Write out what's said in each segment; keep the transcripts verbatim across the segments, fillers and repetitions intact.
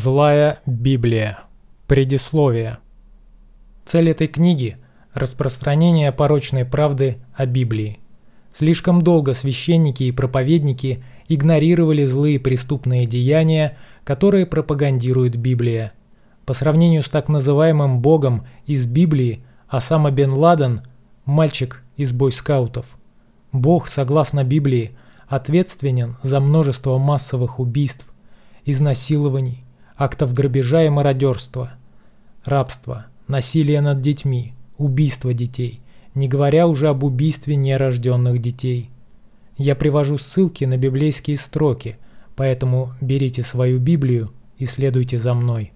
Злая Библия. Предисловие. Цель этой книги – распространение порочной правды о Библии. Слишком долго священники и проповедники игнорировали злые преступные деяния, которые пропагандирует Библия. По сравнению с так называемым Богом из Библии, Осама бен Ладен – мальчик из бойскаутов. Бог, согласно Библии, ответственен за множество массовых убийств, изнасилований, актов грабежа и мародерства, рабства, насилия над детьми, убийства детей, не говоря уже об убийстве нерожденных детей. Я привожу ссылки на библейские строки, поэтому берите свою Библию и следуйте за мной.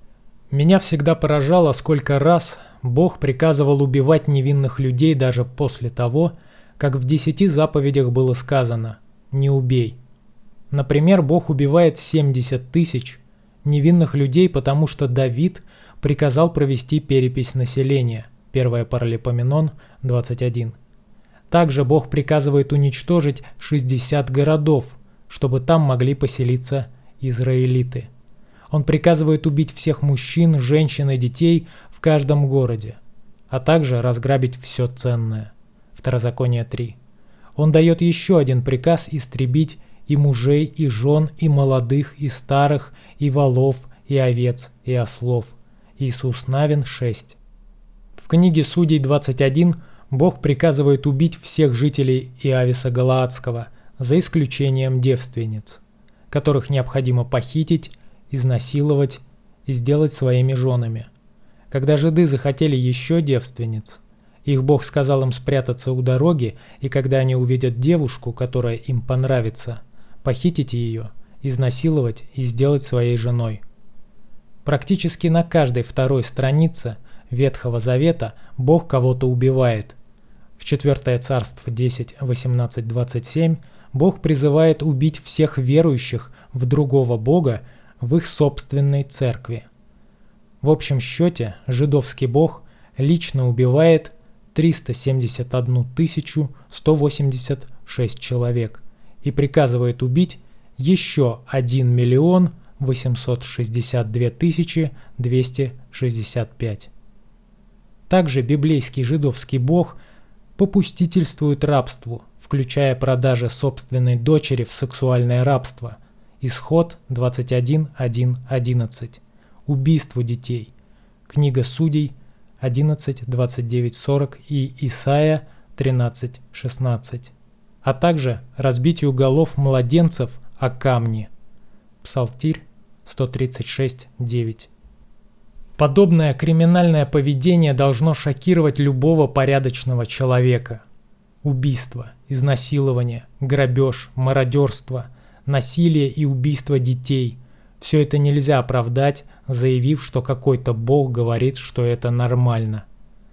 Меня всегда поражало, сколько раз Бог приказывал убивать невинных людей даже после того, как в десяти заповедях было сказано «не убей». Например, Бог убивает семьдесят тысяч невинных людей, потому что Давид приказал провести перепись населения. первое Паралипоменон двадцать один. Также Бог приказывает уничтожить шестьдесят городов, чтобы там могли поселиться израилиты. Он приказывает убить всех мужчин, женщин и детей в каждом городе, а также разграбить все ценное. Второзаконие три. Он дает еще один приказ истребить и мужей, и жен, и молодых, и старых, и волов, и овец, и ослов. Иисус Навин шесть. В книге Судей двадцать один Бог приказывает убить всех жителей Иависа Галаадского, за исключением девственниц, которых необходимо похитить, изнасиловать и сделать своими женами. Когда жиды захотели еще девственниц, их Бог сказал им спрятаться у дороги, и когда они увидят девушку, которая им понравится, похитить ее, изнасиловать и сделать своей женой. Практически на каждой второй странице Ветхого Завета Бог кого-то убивает. В четвёртое Царство десять, восемнадцать, двадцать семь Бог призывает убить всех верующих в другого Бога в их собственной церкви. В общем счете, жидовский Бог лично убивает триста семьдесят одну тысячу сто восемьдесят шесть человек и приказывает убить еще один миллион восемьсот шестьдесят две тысячи двести шестьдесят пять. Также библейский жидовский Бог попустительствует рабству, включая продажи собственной дочери в сексуальное рабство. Исход двадцать один, один, одиннадцать. Убийству детей. Книга Судей одиннадцать, двадцать девять, сорок и Исайя тринадцать, шестнадцать. А также разбитию голов младенцев о камни. Псалтирь сто тридцать шесть, девять. Подобное криминальное поведение должно шокировать любого порядочного человека. Убийство, изнасилование, грабеж, мародерство, насилие и убийство детей – все это нельзя оправдать, заявив, что какой-то Бог говорит, что это нормально.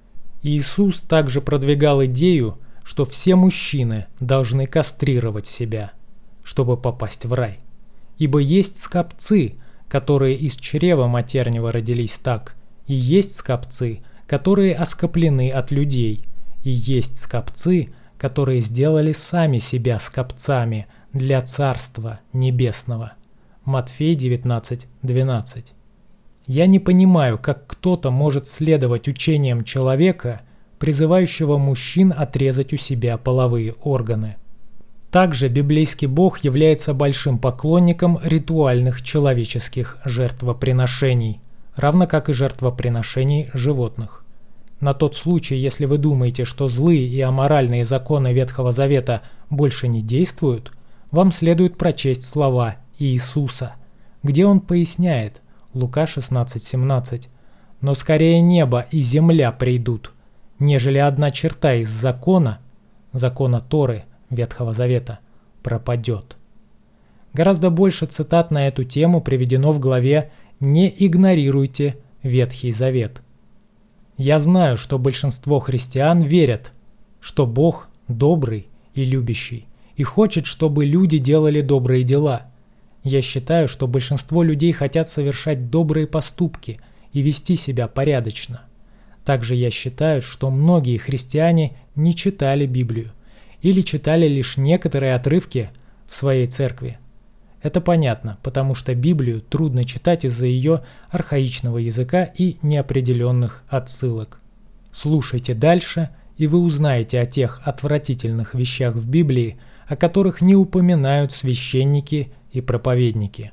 Иисус также продвигал идею, что все мужчины должны кастрировать себя, чтобы попасть в рай. Ибо есть скопцы, которые из чрева матернего родились так, и есть скопцы, которые оскоплены от людей, и есть скопцы, которые сделали сами себя скопцами для Царства Небесного. Матфей девятнадцать, двенадцать. Я не понимаю, как кто-то может следовать учениям человека, призывающего мужчин отрезать у себя половые органы. Также библейский Бог является большим поклонником ритуальных человеческих жертвоприношений, равно как и жертвоприношений животных. На тот случай, если вы думаете, что злые и аморальные законы Ветхого Завета больше не действуют, вам следует прочесть слова Иисуса, где он поясняет, Лука шестнадцать, семнадцать, «Но скорее небо и земля придут, нежели одна черта из закона, закона Торы, Ветхого Завета, пропадет». Гораздо больше цитат на эту тему приведено в главе «Не игнорируйте Ветхий Завет». Я знаю, что большинство христиан верят, что Бог добрый и любящий, и хочет, чтобы люди делали добрые дела. Я считаю, что большинство людей хотят совершать добрые поступки и вести себя порядочно. Также я считаю, что многие христиане не читали Библию или читали лишь некоторые отрывки в своей церкви. Это понятно, потому что Библию трудно читать из-за ее архаичного языка и неопределенных отсылок. Слушайте дальше, и вы узнаете о тех отвратительных вещах в Библии, о которых не упоминают священники и проповедники.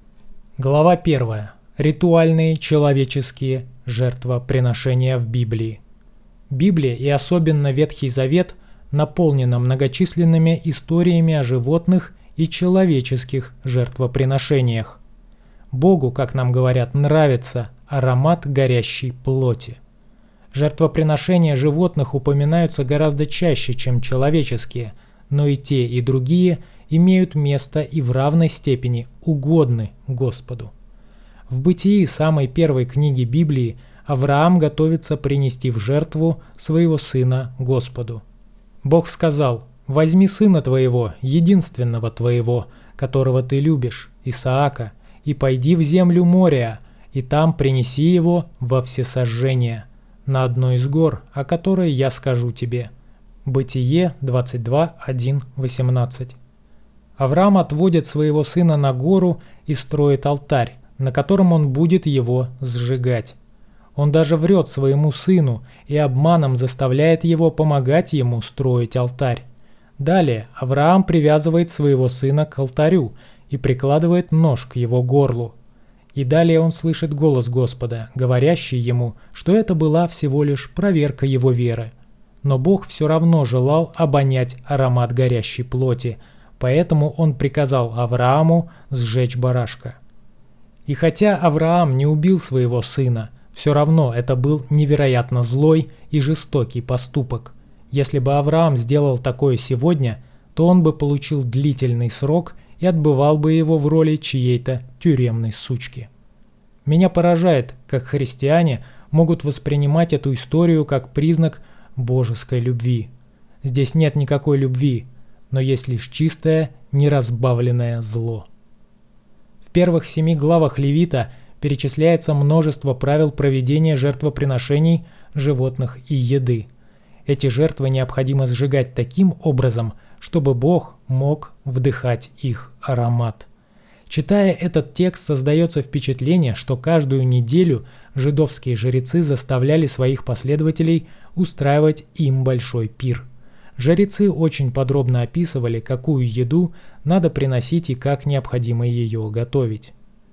Глава первая. Ритуальные человеческие жертвоприношения в Библии. Библия и особенно Ветхий Завет наполнена многочисленными историями о животных и человеческих жертвоприношениях. Богу, как нам говорят, нравится аромат горящей плоти. Жертвоприношения животных упоминаются гораздо чаще, чем человеческие, но и те, и другие имеют место и в равной степени угодны Господу. В Бытии, самой первой книги Библии, Авраам готовится принести в жертву своего сына Господу. Бог сказал: «Возьми сына твоего, единственного твоего, которого ты любишь, Исаака, и пойди в землю Мория, и там принеси его во всесожжение, на одной из гор, о которой я скажу тебе». Бытие двадцать два, один, восемнадцать. Авраам отводит своего сына на гору и строит алтарь, на котором он будет его сжигать. Он даже врет своему сыну и обманом заставляет его помогать ему строить алтарь. Далее Авраам привязывает своего сына к алтарю и прикладывает нож к его горлу. И далее он слышит голос Господа, говорящий ему, что это была всего лишь проверка его веры. Но Бог все равно желал обонять аромат горящей плоти, поэтому он приказал Аврааму сжечь барашка. И хотя Авраам не убил своего сына, все равно это был невероятно злой и жестокий поступок. Если бы Авраам сделал такое сегодня, то он бы получил длительный срок и отбывал бы его в роли чьей-то тюремной сучки. Меня поражает, как христиане могут воспринимать эту историю как признак божеской любви. Здесь нет никакой любви, но есть лишь чистое, неразбавленное зло. В первых семи главах Левита перечисляется множество правил проведения жертвоприношений животных и еды. Эти жертвы необходимо сжигать таким образом, чтобы Бог мог вдыхать их аромат. Читая этот текст, создается впечатление, что каждую неделю жидовские жрецы заставляли своих последователей устраивать им большой пир. Жрецы очень подробно описывали, какую еду надо приносить и как необходимо ее готовить.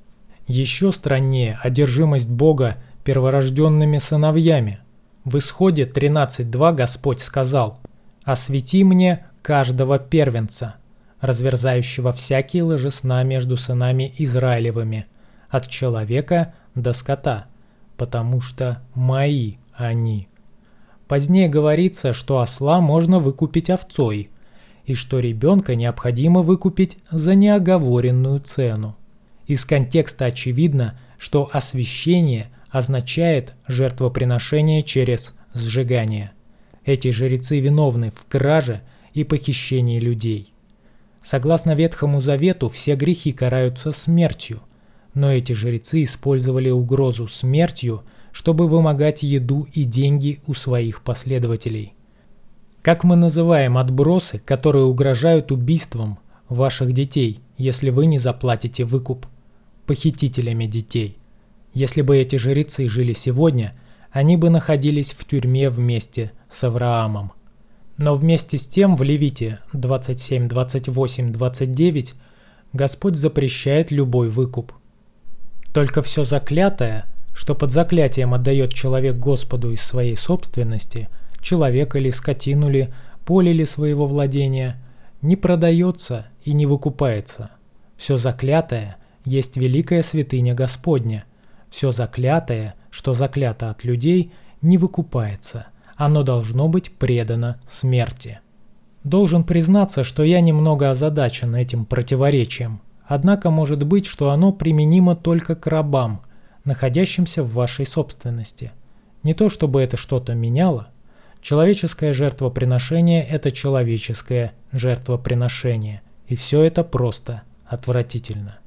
Еще страннее одержимость Бога перворожденными сыновьями. В Исходе тринадцать два Господь сказал: «Освети мне каждого первенца, разверзающего всякие лжесна между сынами Израилевыми, от человека до скота, потому что мои они». Позднее говорится, что осла можно выкупить овцой, и что ребенка необходимо выкупить за неоговоренную цену. Из контекста очевидно, что освящение означает жертвоприношение через сжигание. Эти жрецы виновны в краже и похищении людей. Согласно Ветхому Завету, все грехи караются смертью, но эти жрецы использовали угрозу смертью, чтобы вымогать еду и деньги у своих последователей. Как мы называем отбросы, которые угрожают убийством ваших детей, если вы не заплатите выкуп? Похитителями детей. Если бы эти жрецы жили сегодня, они бы находились в тюрьме вместе с Авраамом. Но вместе с тем в Левите двадцать семь, двадцать восемь, двадцать девять Господь запрещает любой выкуп. Только все заклятое, что под заклятием отдает человек Господу из своей собственности, человека ли, скотину ли, поле ли своего владения, не продается и не выкупается. Все заклятое есть великая святыня Господня. Все заклятое, что заклято от людей, не выкупается. Оно должно быть предано смерти. Должен признаться, что я немного озадачен этим противоречием. Однако может быть, что оно применимо только к рабам, находящимся в вашей собственности. Не то чтобы это что-то меняло. Человеческое жертвоприношение – это человеческое жертвоприношение. И все это просто отвратительно.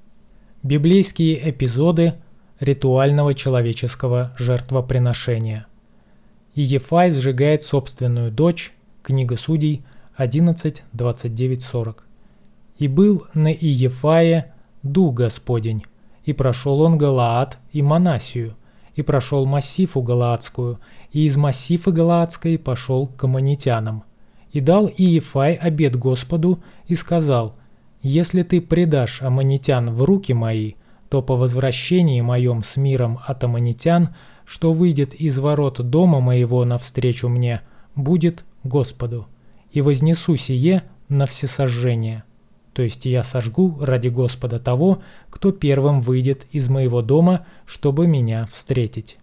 Библейские эпизоды ритуального человеческого жертвоприношения. Иефай сжигает собственную дочь. Книга Судей одиннадцать, двадцать девять, сорок. И был на Иефае дух Господень, и прошел он Галаад и Манассию, и прошел Массифу Галаадскую, и из Массифы Галаадской пошел к аммонитянам. И дал Иефай обет Господу и сказал: «Если ты предашь аммонитян в руки мои, то по возвращении моем с миром от аммонитян, что выйдет из ворот дома моего навстречу мне, будет Господу, и вознесу сие на всесожжение». То есть я сожгу ради Господа того, кто первым выйдет из моего дома, чтобы меня встретить.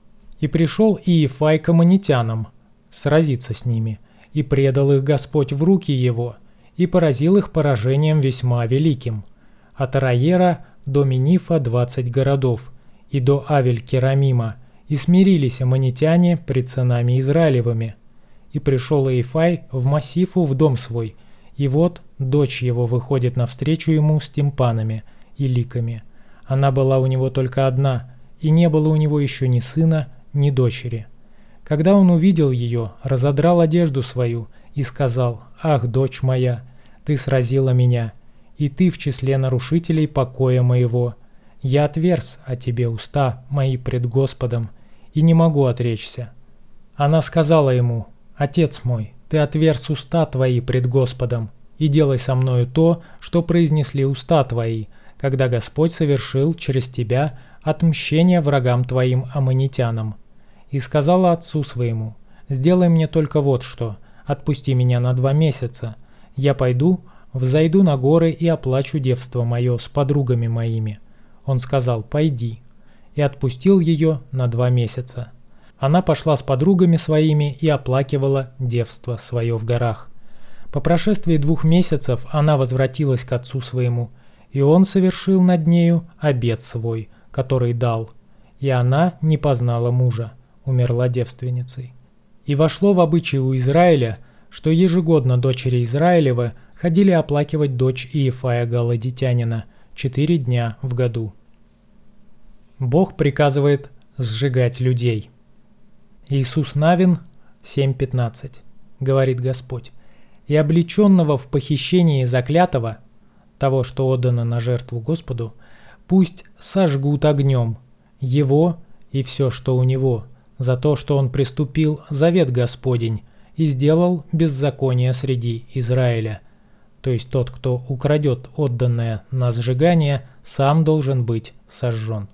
И пришел Иефай к аммонитянам, сразиться с ними, и предал их Господь в руки его, и поразил их поражением весьма великим. От Араера до Минифа двадцать городов, и до Авель-Керамима, и смирились аммонитяне пред сынами Израилевыми. И пришел Иефай в Массифу в дом свой, и вот дочь его выходит навстречу ему с тимпанами и ликами. Она была у него только одна, и не было у него еще ни сына, ни дочери. Когда он увидел ее, разодрал одежду свою и сказал: «Ах, дочь моя, ты сразила меня, и ты в числе нарушителей покоя моего. Я отверз о тебе уста мои пред Господом, и не могу отречься». Она сказала ему: «Отец мой, ты отверз уста твои пред Господом, и делай со мною то, что произнесли уста твои, когда Господь совершил через тебя отмщение врагам твоим аммонитянам». И сказала отцу своему: «Сделай мне только вот что, отпусти меня на два месяца. Я пойду, взойду на горы и оплачу девство мое с подругами моими». Он сказал: «Пойди», и отпустил ее на два месяца. Она пошла с подругами своими и оплакивала девство свое в горах. По прошествии двух месяцев она возвратилась к отцу своему, и он совершил над нею обет свой, который дал. И она не познала мужа, умерла девственницей. И вошло в обычай у Израиля, что ежегодно дочери Израилевы ходили оплакивать дочь Иефая галадитянина четыре дня в году. Бог приказывает сжигать людей. Иисус Навин семь пятнадцать. Говорит Господь: «И облеченного в похищении заклятого, того, что отдано на жертву Господу, пусть сожгут огнем, его и все, что у него, за то, что он приступил завет Господень и сделал беззаконие среди Израиля». То есть тот, кто украдет отданное на сжигание, сам должен быть сожжен.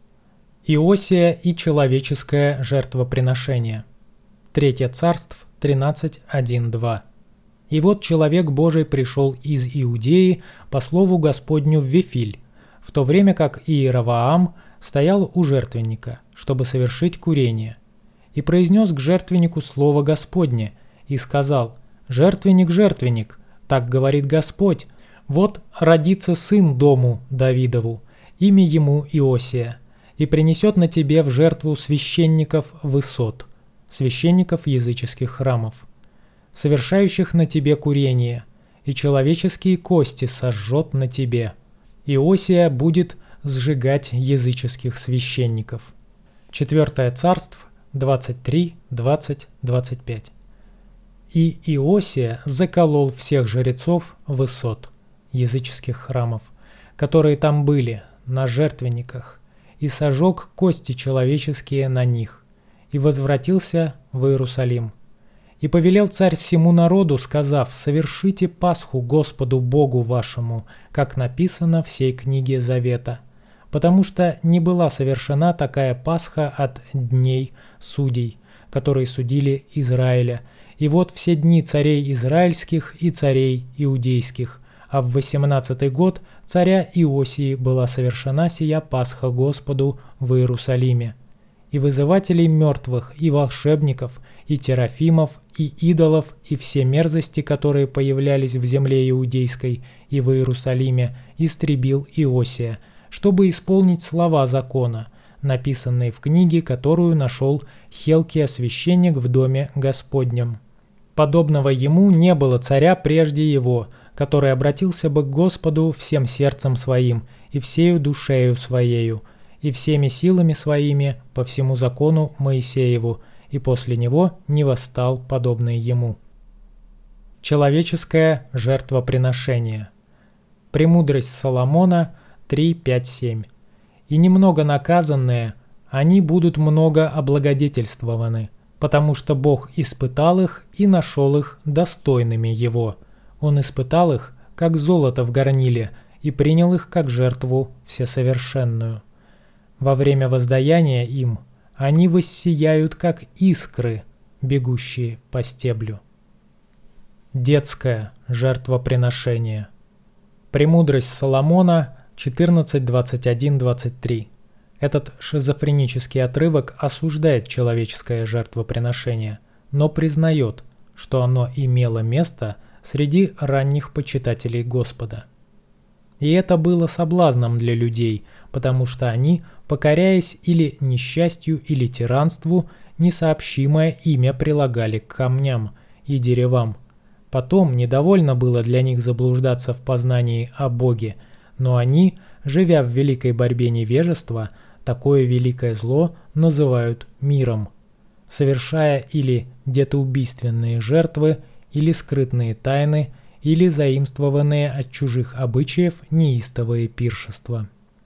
Иосия и человеческое жертвоприношение. Третье Царств тринадцать один два. «И вот человек Божий пришел из Иудеи по слову Господню в Вифиль, в то время как Иераваам стоял у жертвенника, чтобы совершить курение, и произнес к жертвеннику слово Господне, и сказал: «Жертвенник, жертвенник, так говорит Господь, вот родится сын дому Давидову, имя ему Иосия, и принесет на тебе в жертву священников высот, священников языческих храмов, совершающих на тебе курение, и человеческие кости сожжет на тебе. Иосия будет сжигать языческих священников». Четвертое Царств двадцать три, двадцать, двадцать пять. «И Иосия заколол всех жрецов высот, языческих храмов, которые там были, на жертвенниках, и сожег кости человеческие на них, и возвратился в Иерусалим. И повелел царь всему народу, сказав: совершите Пасху Господу Богу вашему, как написано в сей книге Завета, потому что не была совершена такая Пасха от дней судей, которые судили Израиля. И вот все дни царей израильских и царей иудейских, а в восемнадцатый год царя Иосии была совершена сия Пасха Господу в Иерусалиме. И вызывателей мертвых, и волшебников, и терафимов, и идолов, и все мерзости, которые появлялись в земле иудейской и в Иерусалиме, истребил Иосия, чтобы исполнить слова закона, написанные в книге, которую нашел Хелкия священник в доме Господнем. Подобного ему не было царя прежде его, который обратился бы к Господу всем сердцем своим и всею душею своею, и всеми силами своими по всему закону Моисееву, и после него не восстал подобный ему. Человеческое жертвоприношение. Премудрость Соломона три, пять, семь. «И немного наказанные, они будут много облагодетельствованы, потому что Бог испытал их и нашел их достойными Его. Он испытал их, как золото в горниле, и принял их как жертву всесовершенную. Во время воздаяния им они воссияют, как искры, бегущие по стеблю». Детское жертвоприношение. Премудрость Соломона четырнадцать, двадцать один, двадцать три. Этот шизофренический отрывок осуждает человеческое жертвоприношение, но признает, что оно имело место среди ранних почитателей Господа. И это было соблазном для людей, потому что они, покоряясь или несчастью, или тиранству, несообщимое имя прилагали к камням и деревам. Потом недовольно было для них заблуждаться в познании о Боге, но они, живя в великой борьбе невежества, такое великое зло называют миром, совершая или детоубийственные жертвы, или скрытные тайны, или заимствованные от чужих обычаев неистовые пиршества.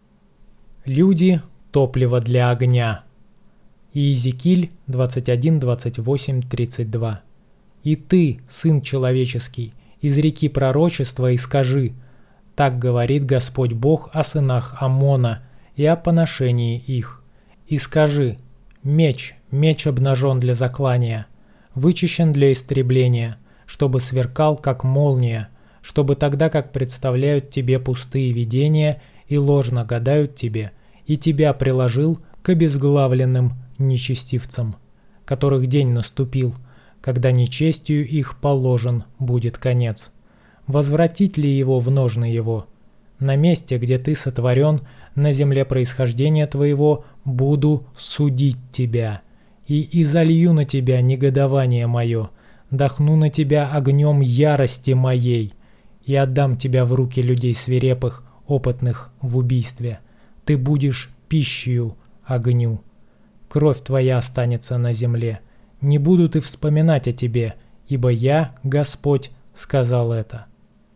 Люди – топливо для огня. Иезекииль двадцать один, двадцать восемь, тридцать два. «И ты, сын человеческий, изреки пророчество и скажи: так говорит Господь Бог о сынах Аммона и о поношении их. И скажи: меч, меч обнажен для заклания, вычищен для истребления, чтобы сверкал, как молния, чтобы тогда, как представляют тебе пустые видения и ложно гадают тебе, и тебя приложил к обезглавленным нечестивцам, которых день наступил, когда нечестию их положен будет конец. Возвратить ли его в ножны его? На месте, где ты сотворен, на земле происхождения твоего, буду судить тебя, и изолью на тебя негодование мое, дохну на тебя огнем ярости моей, и отдам тебя в руки людей свирепых, опытных в убийстве. Ты будешь пищею огню. Кровь твоя останется на земле. Не будут и вспоминать о тебе, ибо я, Господь, сказал это.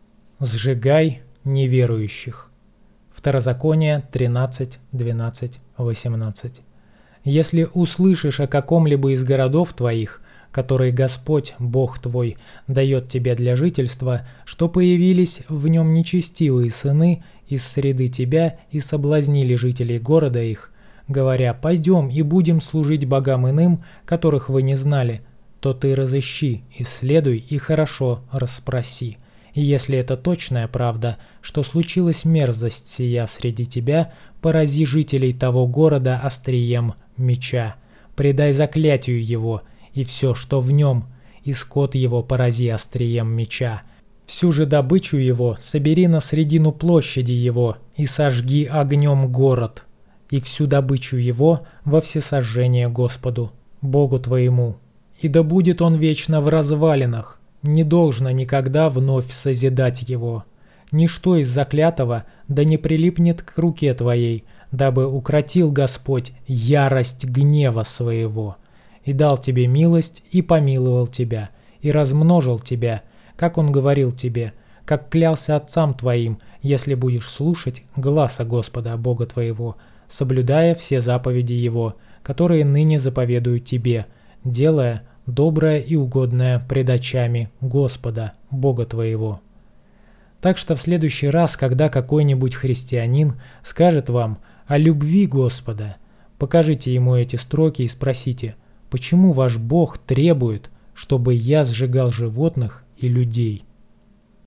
Сжигай неверующих. Второзаконие тринадцать, двенадцать, восемнадцать. Если услышишь о каком-либо из городов твоих, которые Господь, Бог твой, дает тебе для жительства, что появились в нем нечестивые сыны из среды тебя и соблазнили жителей города их, говоря: «Пойдем и будем служить богам иным, которых вы не знали», то ты разыщи, исследуй и хорошо расспроси. И если это точная правда, что случилась мерзость сия среди тебя, порази жителей того города острием меча, предай заклятию его, и все, что в нем, и скот его порази острием меча. Всю же добычу его собери на средину площади его, и сожги огнем город, и всю добычу его во всесожжение Господу, Богу твоему. И да будет он вечно в развалинах, не должно никогда вновь созидать его. Ничто из заклятого да не прилипнет к руке твоей, дабы укротил Господь ярость гнева своего, и дал тебе милость, и помиловал тебя, и размножил тебя, как он говорил тебе, как клялся отцам твоим, если будешь слушать гласа Господа Бога твоего, соблюдая все заповеди Его, которые ныне заповедую тебе, делая доброе и угодное пред очами Господа, Бога твоего». Так что в следующий раз, когда какой-нибудь христианин скажет вам о любви Господа, покажите ему эти строки и спросите: почему ваш Бог требует, чтобы я сжигал животных и людей?